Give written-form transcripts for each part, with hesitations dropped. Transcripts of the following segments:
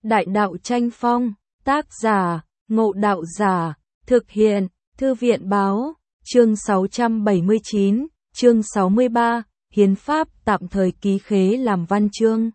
Đại đạo tranh phong, tác giả, Ngộ Đạo Giả, thực hiện, Thư viện báo, chương 679, chương 63, Hiến pháp tạm thời ký khế làm văn chương.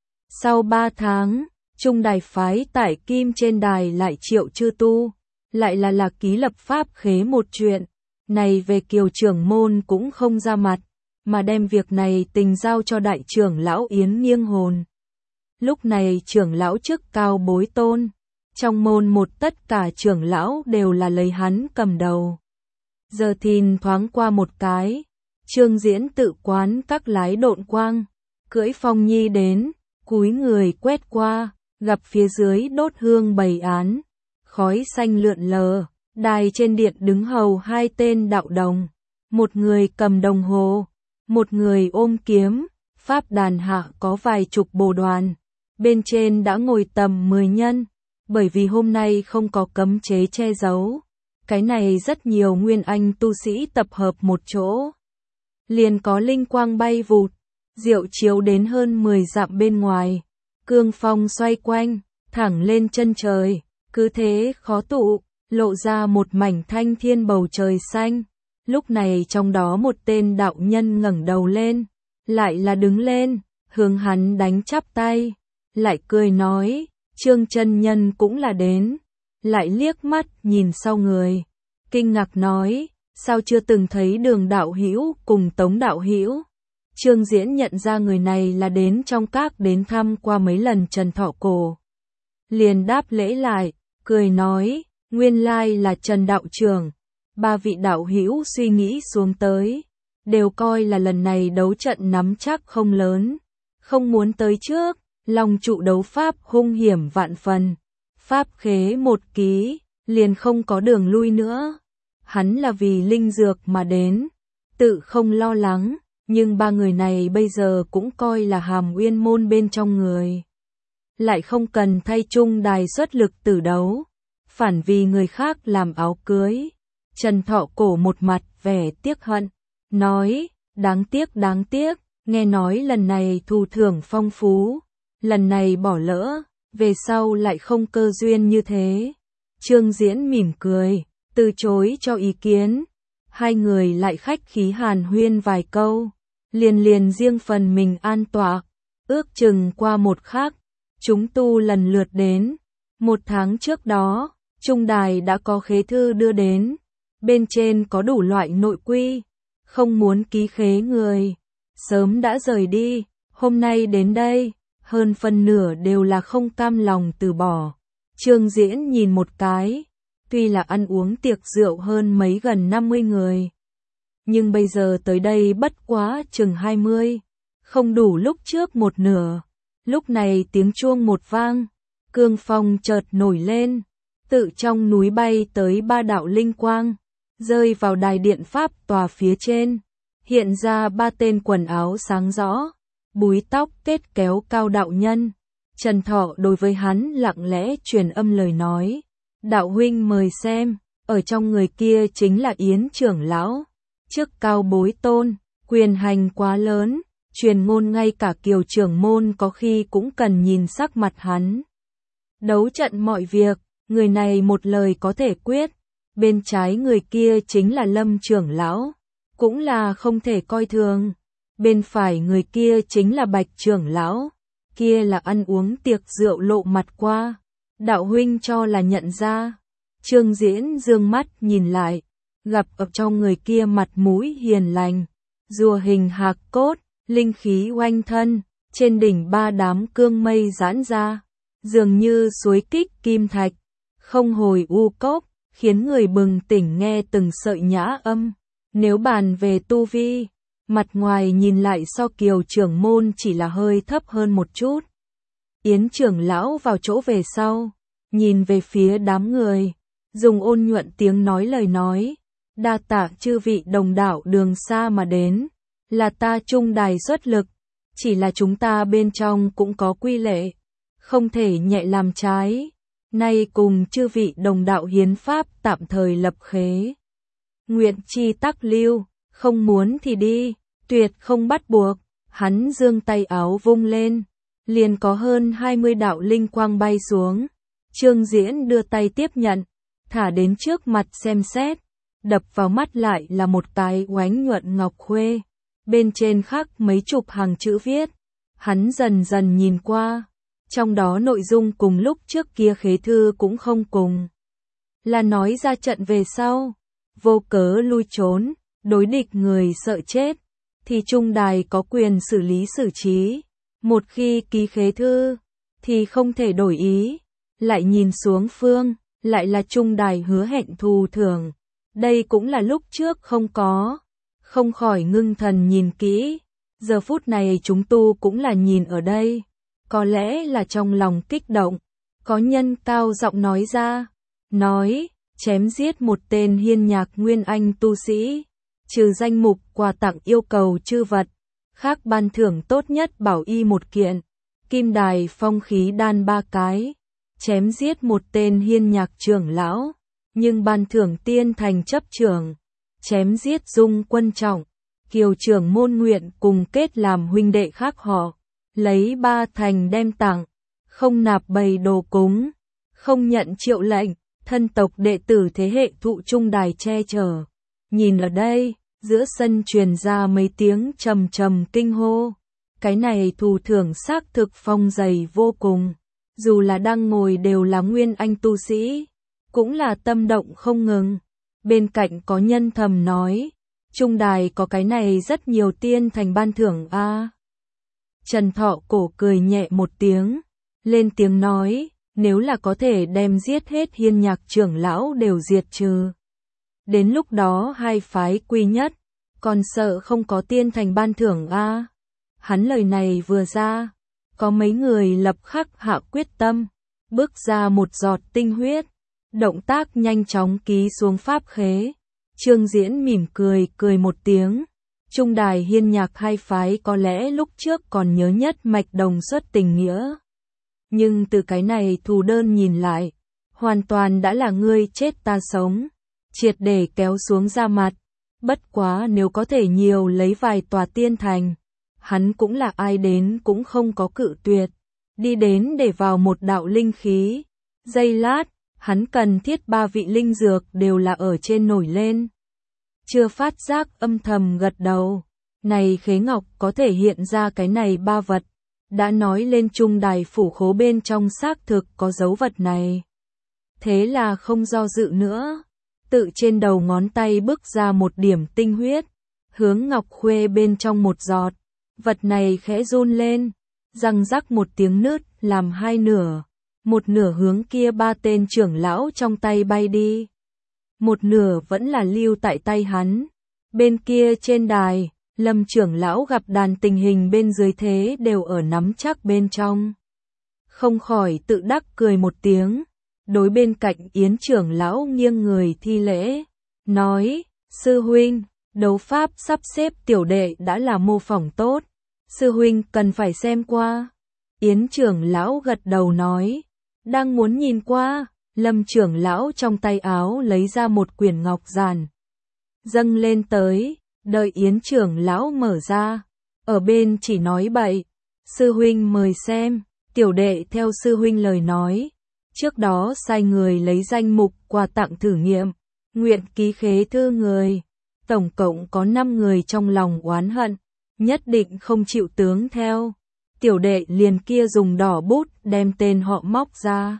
Sau 3 tháng, Trung Đài phái tại Kim trên đài lại triệu chư tu, lại là ký lập pháp khế một chuyện, này về Kiều trưởng môn cũng không ra mặt, mà đem việc này tình giao cho đại trưởng lão Yến Nghiêng Hồn. Lúc này trưởng lão chức cao bối tôn, trong môn một tất cả trưởng lão đều là lấy hắn cầm đầu. Giờ thìn thoáng qua một cái, Trương Diễn tự quán các lái độn quang, cưỡi phong nhi đến, cúi người quét qua, gặp phía dưới đốt hương bày án, khói xanh lượn lờ, đài trên điện đứng hầu 2 tên đạo đồng, một người cầm đồng hồ, một người ôm kiếm, pháp đàn hạ có vài chục bồ đoàn, bên trên đã ngồi tầm 10 nhân, bởi vì hôm nay không có cấm chế che giấu, cái này rất nhiều nguyên anh tu sĩ tập hợp một chỗ. Liền có linh quang bay vụt, diệu chiếu đến hơn 10 dặm bên ngoài, cương phong xoay quanh, thẳng lên chân trời, cứ thế khó tụ, lộ ra một mảnh thanh thiên bầu trời xanh. Lúc này trong đó một tên đạo nhân ngẩng đầu lên, lại là đứng lên, hướng hắn đánh chắp tay, lại cười nói, Trương chân nhân cũng là đến, lại liếc mắt nhìn sau người, kinh ngạc nói, sao chưa từng thấy Đường đạo hữu cùng Tống đạo hữu. Trương Diễn nhận ra người này là đến trong các đến thăm qua mấy lần Trần Thọ Cổ. Liền đáp lễ lại, cười nói, nguyên lai là Trần đạo trưởng. 3 vị đạo hữu suy nghĩ xuống tới, đều coi là lần này đấu trận nắm chắc không lớn, không muốn tới trước, lòng trụ đấu pháp hung hiểm vạn phần, pháp khế một ký, liền không có đường lui nữa. Hắn là vì linh dược mà đến, tự không lo lắng, nhưng 3 người này bây giờ cũng coi là Hàm Uyên môn bên trong người. Lại không cần thay Trung Đài xuất lực tử đấu, phản vì người khác làm áo cưới. Trần Thọ Cổ một mặt vẻ tiếc hận, nói, đáng tiếc, nghe nói lần này thù thưởng phong phú, lần này bỏ lỡ, về sau lại không cơ duyên như thế. Trương Diễn mỉm cười, từ chối cho ý kiến, 2 người lại khách khí hàn huyên vài câu, liền riêng phần mình an tọa, ước chừng qua một khắc, chúng tu lần lượt đến. 1 tháng trước đó, Trung Đài đã có khế thư đưa đến, bên trên có đủ loại nội quy, không muốn ký khế người, sớm đã rời đi, hôm nay đến đây, hơn phân nửa đều là không cam lòng từ bỏ. Trương Diễn nhìn một cái, tuy là ăn uống tiệc rượu hơn mấy gần 50 người, nhưng bây giờ tới đây bất quá chừng 20, không đủ lúc trước một nửa. Lúc này tiếng chuông một vang, cương phong chợt nổi lên, tự trong núi bay tới 3 đạo linh quang, rơi vào đài điện pháp tòa phía trên, hiện ra 3 tên quần áo sáng rõ, búi tóc kết kéo cao đạo nhân. Trần Thọ đối với hắn lặng lẽ truyền âm lời nói, đạo huynh mời xem, ở trong người kia chính là Yến trưởng lão, chức cao bối tôn, quyền hành quá lớn, truyền ngôn ngay cả Kiều trưởng môn có khi cũng cần nhìn sắc mặt hắn. Đấu trận mọi việc, người này một lời có thể quyết, bên trái người kia chính là Lâm trưởng lão, cũng là không thể coi thường, bên phải người kia chính là Bạch trưởng lão, kia là ăn uống tiệc rượu lộ mặt qua, đạo huynh cho là nhận ra. Trương Diễn dương mắt nhìn lại, gặp ở trong người kia mặt mũi hiền lành, rùa hình hạc cốt, linh khí oanh thân, trên đỉnh 3 đám cương mây giãn ra, dường như suối kích kim thạch, không hồi u cốc, khiến người bừng tỉnh nghe từng sợi nhã âm. Nếu bàn về tu vi, mặt ngoài nhìn lại so Kiều trưởng môn chỉ là hơi thấp hơn một chút. Yến trưởng lão vào chỗ về sau, nhìn về phía đám người, dùng ôn nhuận tiếng nói lời nói, đa tạ chư vị đồng đạo đường xa mà đến, là ta Trung Đài xuất lực, chỉ là chúng ta bên trong cũng có quy lệ, không thể nhẹ làm trái, nay cùng chư vị đồng đạo hiến pháp tạm thời lập khế. Nguyện chi tắc lưu, không muốn thì đi, tuyệt không bắt buộc. Hắn giương tay áo vung lên, liền có hơn 20 đạo linh quang bay xuống. Trương Diễn đưa tay tiếp nhận, thả đến trước mặt xem xét, đập vào mắt lại là một cái oánh nhuận ngọc khuê, bên trên khắc mấy chục hàng chữ viết. Hắn dần dần nhìn qua, trong đó nội dung cùng lúc trước kia khế thư cũng không cùng. Là nói ra trận về sau, vô cớ lui trốn, đối địch người sợ chết, thì trung đài có quyền xử lý xử trí. Một khi ký khế thư, thì không thể đổi ý. Lại nhìn xuống phương, lại là trung đài hứa hẹn thù thưởng. Đây cũng là lúc trước không có. Không khỏi ngưng thần nhìn kỹ. Giờ phút này chúng tu cũng là nhìn ở đây. Có lẽ là trong lòng kích động. Có nhân cao giọng nói ra. Nói, chém giết một tên hiên nhạc nguyên anh tu sĩ. Trừ danh mục quà tặng yêu cầu chư vật. Khác ban thưởng tốt nhất bảo y một kiện. Kim đài phong khí đan 3 cái. Chém giết một tên hiên nhạc trưởng lão. Nhưng ban thưởng tiên thành chấp trưởng. Chém giết dung quân trọng. Kiều trưởng môn nguyện cùng kết làm huynh đệ khác họ. Lấy 3 thành đem tặng. Không nạp bày đồ cúng. Không nhận triệu lệnh. Thân tộc đệ tử thế hệ thụ trung đài che chở. Nhìn ở đây, giữa sân truyền ra mấy tiếng trầm trầm kinh hô. Cái này thù thưởng xác thực phong dày vô cùng. Dù là đang ngồi đều là nguyên anh tu sĩ. Cũng là tâm động không ngừng. Bên cạnh có nhân thầm nói. Trung đài có cái này rất nhiều tiên thành ban thưởng a. Trần Thọ Cổ cười nhẹ một tiếng. Lên tiếng nói. Nếu là có thể đem giết hết hiên nhạc trưởng lão đều diệt trừ. Đến lúc đó hai phái quy nhất. Còn sợ không có tiên thành ban thưởng a. Hắn lời này vừa ra. Có mấy người lập khắc hạ quyết tâm. Bước ra một giọt tinh huyết. Động tác nhanh chóng ký xuống pháp khế. Trương Diễn mỉm cười một tiếng. Trung đài hiên nhạc hai phái có lẽ lúc trước còn nhớ nhất mạch đồng xuất tình nghĩa. Nhưng từ cái này thù đơn nhìn lại, hoàn toàn đã là ngươi chết ta sống, triệt để kéo xuống ra mặt. Bất quá nếu có thể nhiều lấy vài tòa tiên thành, hắn cũng là ai đến cũng không có cự tuyệt. Đi đến để vào một đạo linh khí. Giây lát, hắn cần thiết 3 vị linh dược đều là ở trên nổi lên. Chưa phát giác âm thầm gật đầu. Này khế ngọc có thể hiện ra cái này 3 vật. Đã nói lên trung đài phủ khố bên trong xác thực có dấu vật này. Thế là không do dự nữa. Tự trên đầu ngón tay bước ra một điểm tinh huyết. Hướng ngọc khuê bên trong một giọt. Vật này khẽ run lên. Răng rắc một tiếng nứt làm 2 nửa. Một nửa hướng kia 3 tên trưởng lão trong tay bay đi. Một nửa vẫn là lưu tại tay hắn. Bên kia trên đài, Lâm trưởng lão gặp đàn tình hình bên dưới thế đều ở nắm chắc bên trong. Không khỏi tự đắc cười một tiếng. Đối bên cạnh Yến trưởng lão nghiêng người thi lễ. Nói, sư huynh, đấu pháp sắp xếp tiểu đệ đã là mô phỏng tốt. Sư huynh cần phải xem qua. Yến trưởng lão gật đầu nói. Đang muốn nhìn qua. Lâm trưởng lão trong tay áo lấy ra một quyển ngọc giản. Dâng lên tới. Đợi Yến trưởng lão mở ra. Ở bên chỉ nói bậy. Sư huynh mời xem. Tiểu đệ theo sư huynh lời nói. Trước đó sai người lấy danh mục quà tặng thử nghiệm. Nguyện ký khế thư người. Tổng cộng có 5 người trong lòng oán hận. Nhất định không chịu tướng theo. Tiểu đệ liền kia dùng đỏ bút đem tên họ móc ra.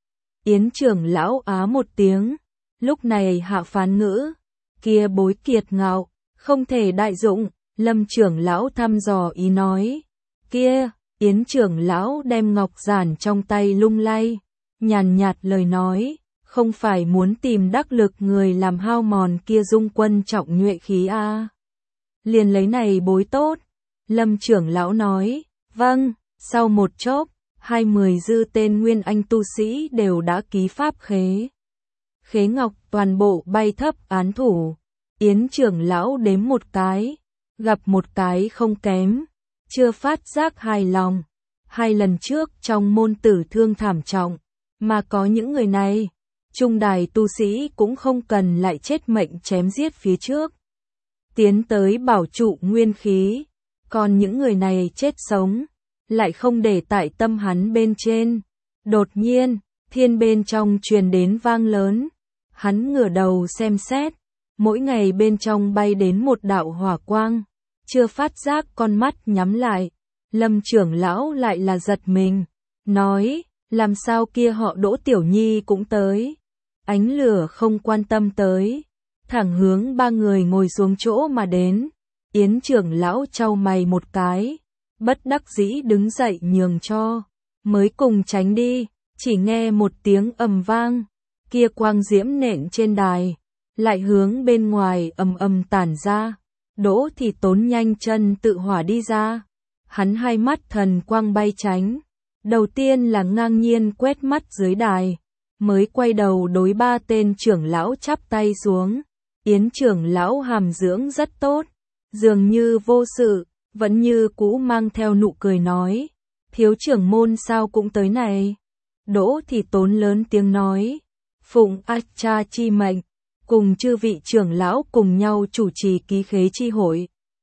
Yến trưởng lão á một tiếng. Lúc này hạ phán ngữ. Kia bối kiệt ngạo. Không thể đại dụng. Lâm trưởng lão thăm dò ý nói. Kia, Yến trưởng lão đem ngọc giản trong tay lung lay. Nhàn nhạt lời nói. Không phải muốn tìm đắc lực người làm hao mòn kia dung quân trọng nhuệ khí a. Liền lấy này bối tốt. Lâm trưởng lão nói. Vâng, sau một chốc. 20 dư tên nguyên anh tu sĩ đều đã ký pháp khế. Khế ngọc toàn bộ bay thấp án thủ. Yến trưởng lão đếm một cái. Gặp một cái không kém. Chưa phát giác hài lòng. 2 lần trước trong môn tử thương thảm trọng. Mà có những người này. Trung đài tu sĩ cũng không cần lại chết mệnh chém giết phía trước. Tiến tới bảo trụ nguyên khí. Còn những người này chết sống. lại không để tại tâm hắn bên trên. Đột nhiên, thiên bên trong truyền đến vang lớn. Hắn ngửa đầu xem xét, mỗi ngày bên trong bay đến một đạo hỏa quang. Chưa phát giác con mắt nhắm lại, Lâm trưởng lão lại là giật mình, nói, làm sao kia họ Đỗ Tiểu Nhi cũng tới. Ánh lửa không quan tâm tới, thẳng hướng ba người ngồi xuống chỗ mà đến. Yến trưởng lão chau mày một cái, bất đắc dĩ đứng dậy nhường cho, mới cùng tránh đi, chỉ nghe một tiếng ầm vang, kia quang diễm nện trên đài, lại hướng bên ngoài ầm ầm tản ra. Đỗ thì Tốn nhanh chân tự hỏa đi ra, hắn hai mắt thần quang bay tránh, đầu tiên là ngang nhiên quét mắt dưới đài, mới quay đầu đối ba tên trưởng lão chắp tay xuống. Yến trưởng lão hàm dưỡng rất tốt, dường như vô sự, vẫn như cũ mang theo nụ cười nói, thiếu trưởng môn sao cũng tới này. Đỗ thì Tốn lớn tiếng nói, phụng A Cha chi mệnh, cùng chư vị trưởng lão cùng nhau chủ trì ký khế chi hội.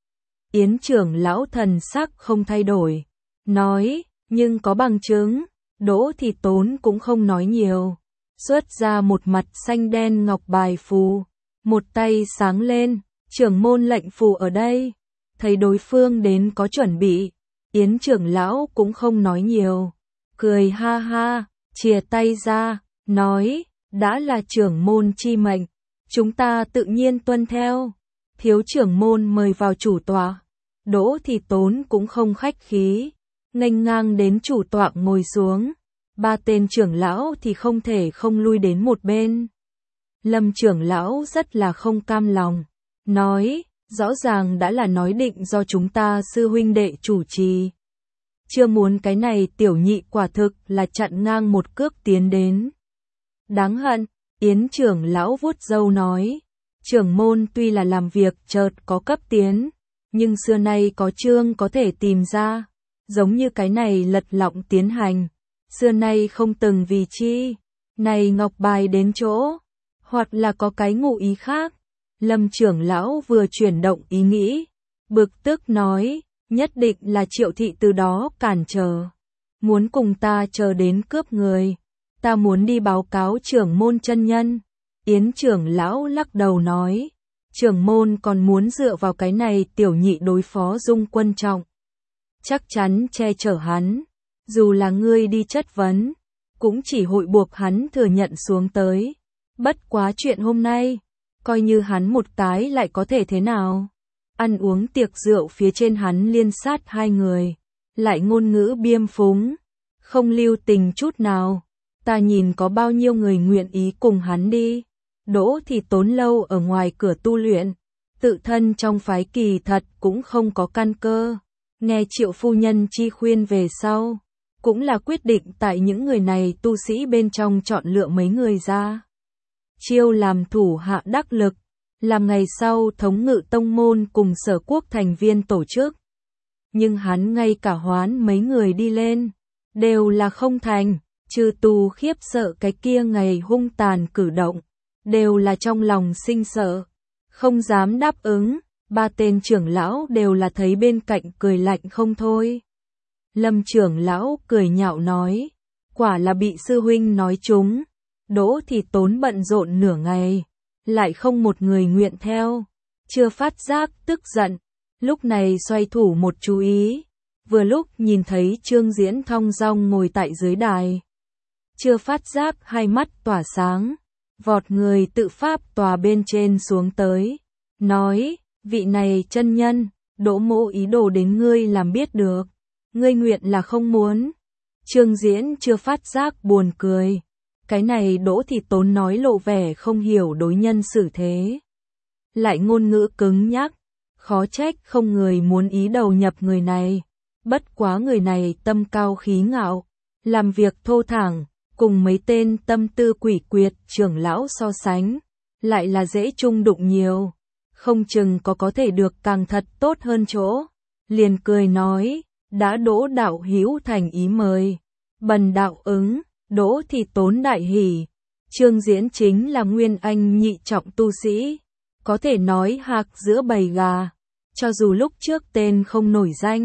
Yến trưởng lão thần sắc không thay đổi, nói, nhưng có bằng chứng. Đỗ thì Tốn cũng không nói nhiều, xuất ra một mặt xanh đen ngọc bài phù, một tay sáng lên, trưởng môn lệnh phù ở đây. Thấy đối phương đến có chuẩn bị, Yến trưởng lão cũng không nói nhiều, cười ha ha, chìa tay ra, nói, đã là trưởng môn chi mệnh, chúng ta tự nhiên tuân theo. Thiếu trưởng môn mời vào chủ tọa. Đỗ thì Tốn cũng không khách khí, nghênh ngang đến chủ tọa ngồi xuống. Ba tên trưởng lão thì không thể không lui đến một bên. Lâm trưởng lão rất là không cam lòng, nói, rõ ràng đã là nói định do chúng ta sư huynh đệ chủ trì. Chưa muốn cái này tiểu nhị quả thực là chặn ngang một cước tiến đến. Đáng hận, Yến trưởng lão vuốt râu nói, trưởng môn tuy là làm việc chợt có cấp tiến, nhưng xưa nay có chương có thể tìm ra, giống như cái này lật lọng tiến hành, xưa nay không từng vì chi, này ngọc bài đến chỗ, hoặc là có cái ngụ ý khác. Lâm trưởng lão vừa chuyển động ý nghĩ, bực tức nói, nhất định là Triệu thị từ đó cản trở, muốn cùng ta chờ đến cướp người, ta muốn đi báo cáo trưởng môn chân nhân. Yến trưởng lão lắc đầu nói, trưởng môn còn muốn dựa vào cái này tiểu nhị đối phó Dung Quân Trọng, chắc chắn che chở hắn, dù là ngươi đi chất vấn, cũng chỉ hội buộc hắn thừa nhận xuống tới. Bất quá chuyện hôm nay, coi như hắn một cái lại có thể thế nào? Ăn uống tiệc rượu phía trên hắn liên sát hai người, lại ngôn ngữ biêm phúng, không lưu tình chút nào. Ta nhìn có bao nhiêu người nguyện ý cùng hắn đi. Đỗ thì Tốn lâu ở ngoài cửa tu luyện, tự thân trong phái kỳ thật cũng không có căn cơ. Nghe Triệu phu nhân chi khuyên về sau, cũng là quyết định tại những người này tu sĩ bên trong chọn lựa mấy người ra. Chiêu làm thủ hạ đắc lực, làm ngày sau thống ngự tông môn cùng Sở Quốc thành viên tổ chức. Nhưng hắn ngay cả hoán mấy người đi lên, đều là không thành, trừ tù khiếp sợ cái kia ngày hung tàn cử động, đều là trong lòng sinh sợ, không dám đáp ứng. Ba tên trưởng lão đều là thấy bên cạnh cười lạnh không thôi. Lâm trưởng lão cười nhạo nói, quả là bị sư huynh nói trúng. Đỗ thì Tốn bận rộn nửa ngày, lại không một người nguyện theo, chưa phát giác tức giận, lúc này xoay thủ một chú ý, vừa lúc nhìn thấy Trương Diễn thong dong ngồi tại dưới đài. Chưa phát giác hai mắt tỏa sáng, vọt người tự pháp tòa bên trên xuống tới, nói, vị này chân nhân, Đỗ mỗ ý đồ đến ngươi làm biết được, ngươi nguyện là không muốn. Trương Diễn chưa phát giác buồn cười. Cái này Đỗ thì Tốn nói lộ vẻ không hiểu đối nhân xử thế, lại ngôn ngữ cứng nhắc, khó trách không người muốn ý đầu nhập người này. Bất quá người này tâm cao khí ngạo, làm việc thô thẳng, cùng mấy tên tâm tư quỷ quyệt trưởng lão so sánh, lại là dễ chung đụng nhiều, không chừng có thể được càng thật tốt hơn chỗ. Liền cười nói, đã Đỗ đạo hữu thành ý mời, bần đạo ứng. Đỗ thì Tốn đại hỉ, Trương Diễn chính là nguyên anh nhị trọng tu sĩ, có thể nói hạc giữa bầy gà, cho dù lúc trước tên không nổi danh,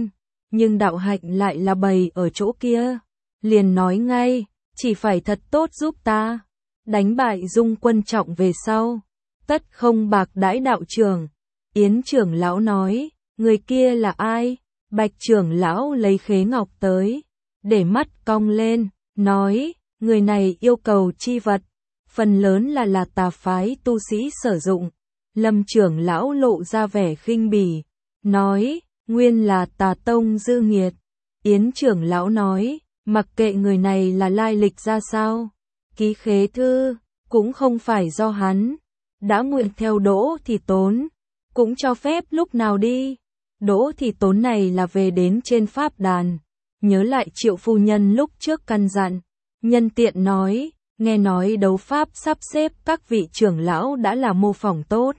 nhưng đạo hạnh lại là bày ở chỗ kia. Liền nói ngay, chỉ phải thật tốt giúp ta, đánh bại Dung Quân Trọng về sau, tất không bạc đãi đạo trưởng. Yến trưởng lão nói, người kia là ai? Bạch trưởng lão lấy khế ngọc tới, để mắt cong lên, nói, người này yêu cầu chi vật, phần lớn là tà phái tu sĩ sử dụng. Lâm trưởng lão lộ ra vẻ khinh bỉ, nói, nguyên là Tà Tông dư nghiệt. Yến trưởng lão nói, mặc kệ người này là lai lịch ra sao, ký khế thư cũng không phải do hắn, đã nguyện theo Đỗ Thị Tốn, cũng cho phép lúc nào đi. Đỗ Thị Tốn này là về đến trên pháp đàn, nhớ lại Triệu phu nhân lúc trước căn dặn, nhân tiện nói, nghe nói đấu pháp sắp xếp các vị trưởng lão đã là mô phỏng tốt.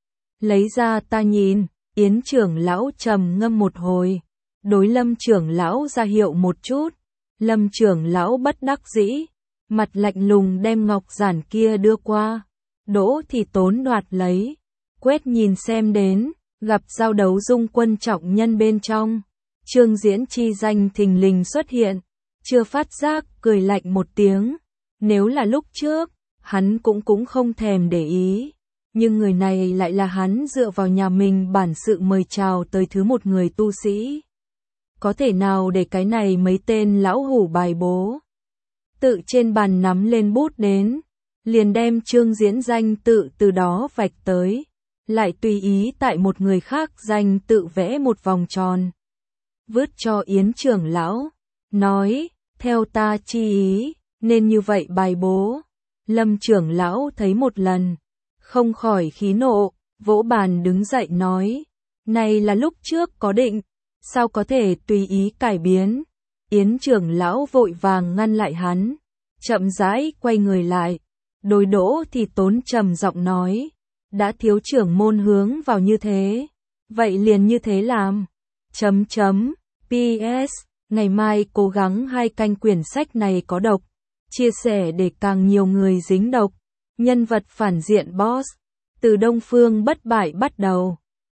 Lấy ra ta nhìn. Yến trưởng lão trầm ngâm một hồi, đối Lâm trưởng lão ra hiệu một chút. Lâm trưởng lão bất đắc dĩ, mặt lạnh lùng đem ngọc giản kia đưa qua. Đỗ Thị Tốn đoạt lấy, quét nhìn xem đến, gặp giao đấu Dung Quân Trọng nhân bên trong. Trương Diễn chi danh thình lình xuất hiện, chưa phát giác cười lạnh một tiếng. Nếu là lúc trước, hắn cũng không thèm để ý. Nhưng người này lại là hắn dựa vào nhà mình bản sự mời chào tới thứ một người tu sĩ. Có thể nào để cái này mấy tên lão hủ bài bố. Tự trên bàn nắm lên bút đến, liền đem Trương Diễn danh tự từ đó vạch tới, lại tùy ý tại một người khác danh tự vẽ một vòng tròn. Vứt cho Yến trưởng lão, nói, theo ta chi ý, nên như vậy bài bố. Lâm trưởng lão thấy một lần, không khỏi khí nộ, vỗ bàn đứng dậy nói, này là lúc trước có định, sao có thể tùy ý cải biến. Yến trưởng lão vội vàng ngăn lại hắn, chậm rãi quay người lại, đối Đỗ Thị Tốn trầm giọng nói, đã thiếu trưởng môn hướng vào như thế, vậy liền như thế làm. PS, ngày mai cố gắng 2 canh quyển sách này có độc, chia sẻ để càng nhiều người dính độc. Nhân vật phản diện boss, từ Đông Phương bất bại bắt đầu.